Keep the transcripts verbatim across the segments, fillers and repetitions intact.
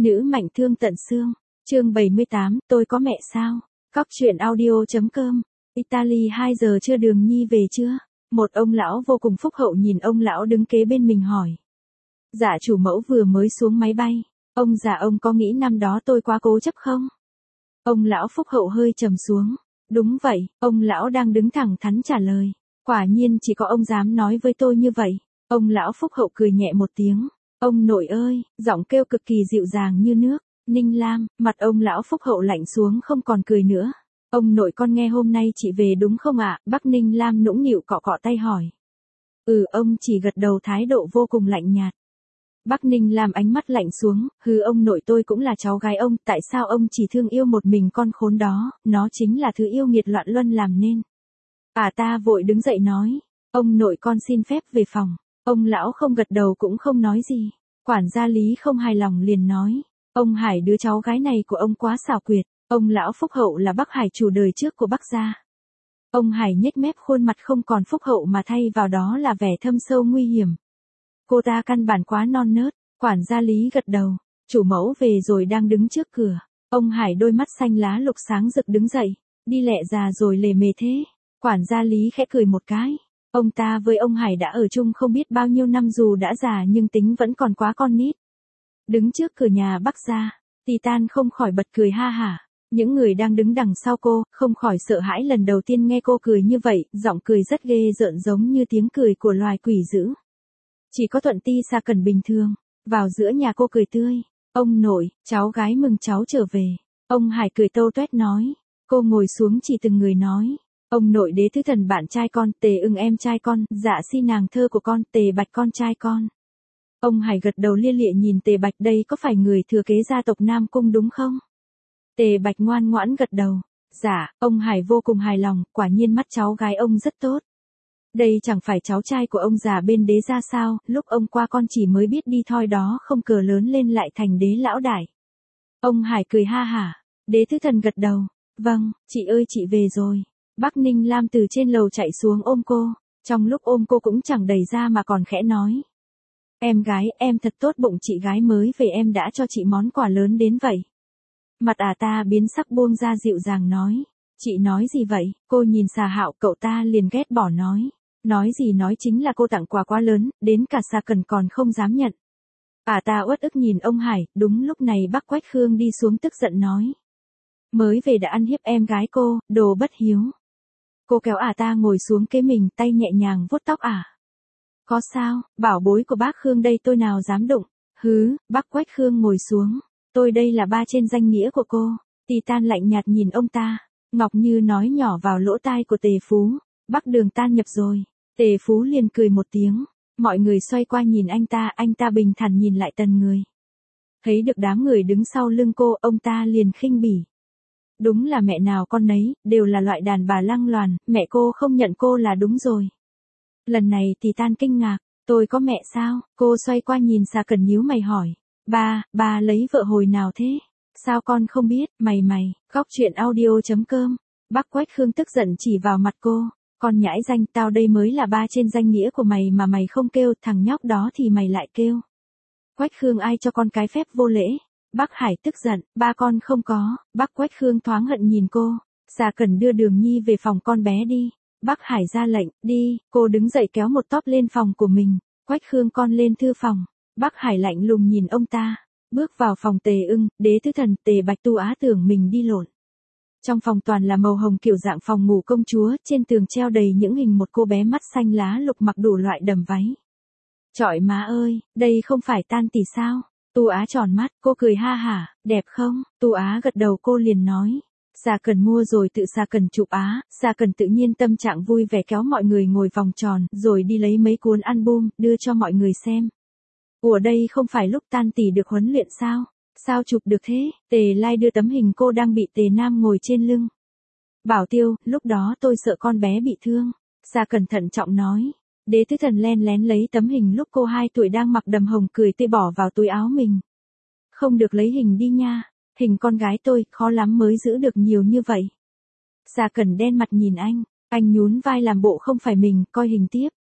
Nữ mạnh thương tận xương. Chương bảy mươi tám, tôi có mẹ sao? Cóc truyện audio.com. Italy hai giờ trưa Đường Nhi về chưa? Một ông lão vô cùng phúc hậu nhìn ông lão đứng kế bên mình hỏi. Dạ chủ mẫu vừa mới xuống máy bay. Ông già ông có nghĩ năm đó tôi quá cố chấp không? Ông lão phúc hậu hơi trầm xuống. Đúng vậy, ông lão đang đứng thẳng thắn trả lời. Quả nhiên chỉ có ông dám nói với tôi như vậy. Ông lão phúc hậu cười nhẹ một tiếng. Ông nội ơi, giọng kêu cực kỳ dịu dàng như nước. Ninh Lam, mặt ông lão phúc hậu lạnh xuống không còn cười nữa. Ông nội con nghe hôm nay chị về đúng không ạ? Bác Ninh Lam nũng nịu cọ cọ tay hỏi. Ừ, ông chỉ gật đầu thái độ vô cùng lạnh nhạt. Bác Ninh Lam ánh mắt lạnh xuống, hừ ông nội tôi cũng là cháu gái ông, tại sao ông chỉ thương yêu một mình con khốn đó, nó chính là thứ yêu nghiệt loạn luân làm nên. À ta vội đứng dậy nói, ông nội con xin phép về phòng. Ông lão không gật đầu cũng không nói gì. Quản gia Lý không hài lòng liền nói, ông Hải đứa cháu gái này của ông quá xảo quyệt, ông lão phúc hậu là bác Hải chủ đời trước của bác gia. Ông Hải nhếch mép khuôn mặt không còn phúc hậu mà thay vào đó là vẻ thâm sâu nguy hiểm. Cô ta căn bản quá non nớt, quản gia Lý gật đầu, chủ mẫu về rồi đang đứng trước cửa. Ông Hải đôi mắt xanh lá lục sáng rực đứng dậy, đi lẹ già rồi lề mề thế. Quản gia Lý khẽ cười một cái. Ông ta với ông Hải đã ở chung không biết bao nhiêu năm dù đã già nhưng tính vẫn còn quá con nít. Đứng trước cửa nhà bác gia, Titan không khỏi bật cười ha hả. Những người đang đứng đằng sau cô, không khỏi sợ hãi lần đầu tiên nghe cô cười như vậy, giọng cười rất ghê rợn giống như tiếng cười của loài quỷ dữ. Chỉ có Thuận Ti Sa Cần bình thường, vào giữa nhà cô cười tươi. Ông nội, cháu gái mừng cháu trở về. Ông Hải cười tâu tuét nói. Cô ngồi xuống chỉ từng người nói. Ông nội Đế Thứ Thần bạn trai con, Tề Ưng em trai con, Dạ Si nàng thơ của con, Tề Bạch con trai con. Ông Hải gật đầu lia lịa nhìn Tề Bạch, đây có phải người thừa kế gia tộc Nam Cung đúng không? Tề Bạch ngoan ngoãn gật đầu. Dạ, ông Hải vô cùng hài lòng, quả nhiên mắt cháu gái ông rất tốt. Đây chẳng phải cháu trai của ông già bên đế gia sao, lúc ông qua con chỉ mới biết đi thôi đó không cờ lớn lên lại thành đế lão đại. Ông Hải cười ha hả, Đế Thứ Thần gật đầu. Vâng, chị ơi chị về rồi. Bác Ninh Lam từ trên lầu chạy xuống ôm cô, trong lúc ôm cô cũng chẳng đẩy ra mà còn khẽ nói. Em gái, em thật tốt bụng, chị gái mới về em đã cho chị món quà lớn đến vậy. Mặt à ta biến sắc buông ra dịu dàng nói. Chị nói gì vậy? Cô nhìn Xà Hạo, cậu ta liền ghét bỏ nói. Nói gì nói chính là cô tặng quà quá lớn, đến cả Xà Cần còn không dám nhận. À ta uất ức nhìn ông Hải, đúng lúc này bác Quách Khương đi xuống tức giận nói. Mới về đã ăn hiếp em gái cô, đồ bất hiếu. Cô kéo à ta ngồi xuống kế mình, tay nhẹ nhàng vuốt tóc à. Có sao, bảo bối của bác Khương đây tôi nào dám đụng. Hứ, bác Quách Khương ngồi xuống. Tôi đây là ba trên danh nghĩa của cô. Titan lạnh nhạt nhìn ông ta. Ngọc Như nói nhỏ vào lỗ tai của Tề Phú. Bắc Đường tan nhập rồi. Tề Phú liền cười một tiếng. Mọi người xoay qua nhìn anh ta, anh ta bình thản nhìn lại Tần Người. Thấy được đám người đứng sau lưng cô, ông ta liền khinh bỉ. Đúng là mẹ nào con nấy, đều là loại đàn bà lăng loàn, mẹ cô không nhận cô là đúng rồi. Lần này thì Tan kinh ngạc, tôi có mẹ sao? Cô xoay qua nhìn Xà Cần nhíu mày hỏi. Ba, ba lấy vợ hồi nào thế? Sao con không biết, mày mày, Cóc truyện audio.com. Bác Quách Khương tức giận chỉ vào mặt cô. Con nhãi danh, tao đây mới là ba trên danh nghĩa của mày mà mày không kêu, thằng nhóc đó thì mày lại kêu. Quách Khương ai cho con cái phép vô lễ? Bác Hải tức giận, ba con không có. Bác Quách Khương thoáng hận nhìn cô. Xà Cần đưa Đường Nhi về phòng con bé đi. Bác Hải ra lệnh, đi. Cô đứng dậy kéo một tóp lên phòng của mình. Quách Khương con lên thư phòng. Bác Hải lạnh lùng nhìn ông ta. Bước vào phòng Tề Ưng, Đế Thứ Thần, Tề Bạch Tu Á tưởng mình đi lộn. Trong phòng toàn là màu hồng kiểu dạng phòng ngủ công chúa, trên tường treo đầy những hình một cô bé mắt xanh lá lục mặc đủ loại đầm váy. Trọi má ơi, đây không phải Tan tỷ sao? Tu Á tròn mắt, cô cười ha hả, đẹp không? Tu Á gật đầu cô liền nói. Xà Cần mua rồi tự Xà Cần chụp Á, Xà Cần tự nhiên tâm trạng vui vẻ kéo mọi người ngồi vòng tròn, rồi đi lấy mấy cuốn album, đưa cho mọi người xem. Ủa đây không phải lúc Tan tỷ được huấn luyện sao? Sao chụp được thế? Tề Lai đưa tấm hình cô đang bị Tề Nam ngồi trên lưng. Bảo Tiêu, lúc đó tôi sợ con bé bị thương. Xà Cần thận trọng nói. Đế Thứ Thần len lén lấy tấm hình lúc cô hai tuổi đang mặc đầm hồng cười tươi bỏ vào túi áo mình. Không được lấy hình đi nha. Hình con gái tôi, khó lắm mới giữ được nhiều như vậy. Xà Cần đen mặt nhìn anh. Anh nhún vai làm bộ không phải mình, coi hình tiếp.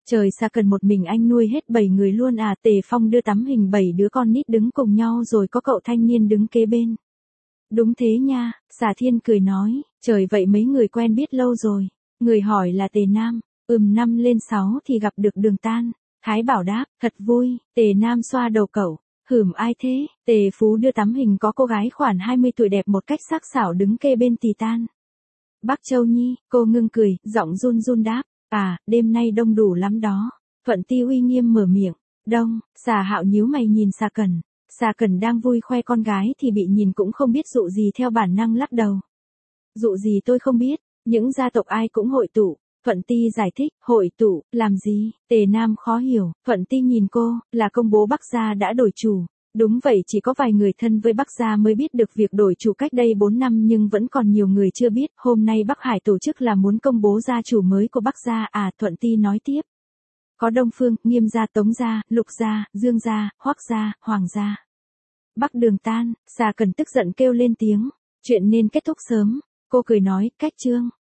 Trời, Sa Cần một mình anh nuôi hết bảy người luôn à? Tề Phong đưa tấm hình bảy đứa con nít đứng cùng nhau rồi có cậu thanh niên đứng kế bên. Đúng thế nha, Xà Thiên cười nói, trời, vậy mấy người quen biết lâu rồi. Người hỏi là Tề Nam, ừm năm lên sáu thì gặp được Đường Tan. Thái Bảo đáp, thật vui. Tề Nam xoa đầu cậu, hửm, ai thế? Tề Phú đưa tấm hình có cô gái khoảng hai mươi tuổi đẹp một cách sắc sảo đứng kê bên Tì Tan. Bắc Châu Nhi, cô ngưng cười, giọng run run đáp, à, đêm nay đông đủ lắm đó. Thuận Ti uy nghiêm mở miệng, đông. Xà Hạo nhíu mày nhìn Xà Cần. Xà Cần đang vui khoe con gái thì bị nhìn cũng không biết dụ gì, theo bản năng lắc đầu. Dụ gì tôi không biết, những gia tộc ai cũng hội tụ. Thuận Ti giải thích, hội tụ, làm gì? Tề Nam khó hiểu, Thuận Ti nhìn cô, là công bố Bắc gia đã đổi chủ. Đúng vậy, chỉ có vài người thân với Bắc gia mới biết được việc đổi chủ cách đây bốn năm, nhưng vẫn còn nhiều người chưa biết. Hôm nay Bắc Hải tổ chức là muốn công bố gia chủ mới của Bắc gia à? Thuận Ti nói tiếp. Có Đông Phương, Nghiêm gia, Tống gia, Lục gia, Dương gia, Hoắc gia, Hoàng gia. Bắc Đường Tan. Xà Cần tức giận kêu lên tiếng. Chuyện nên kết thúc sớm. Cô cười nói, cách chương.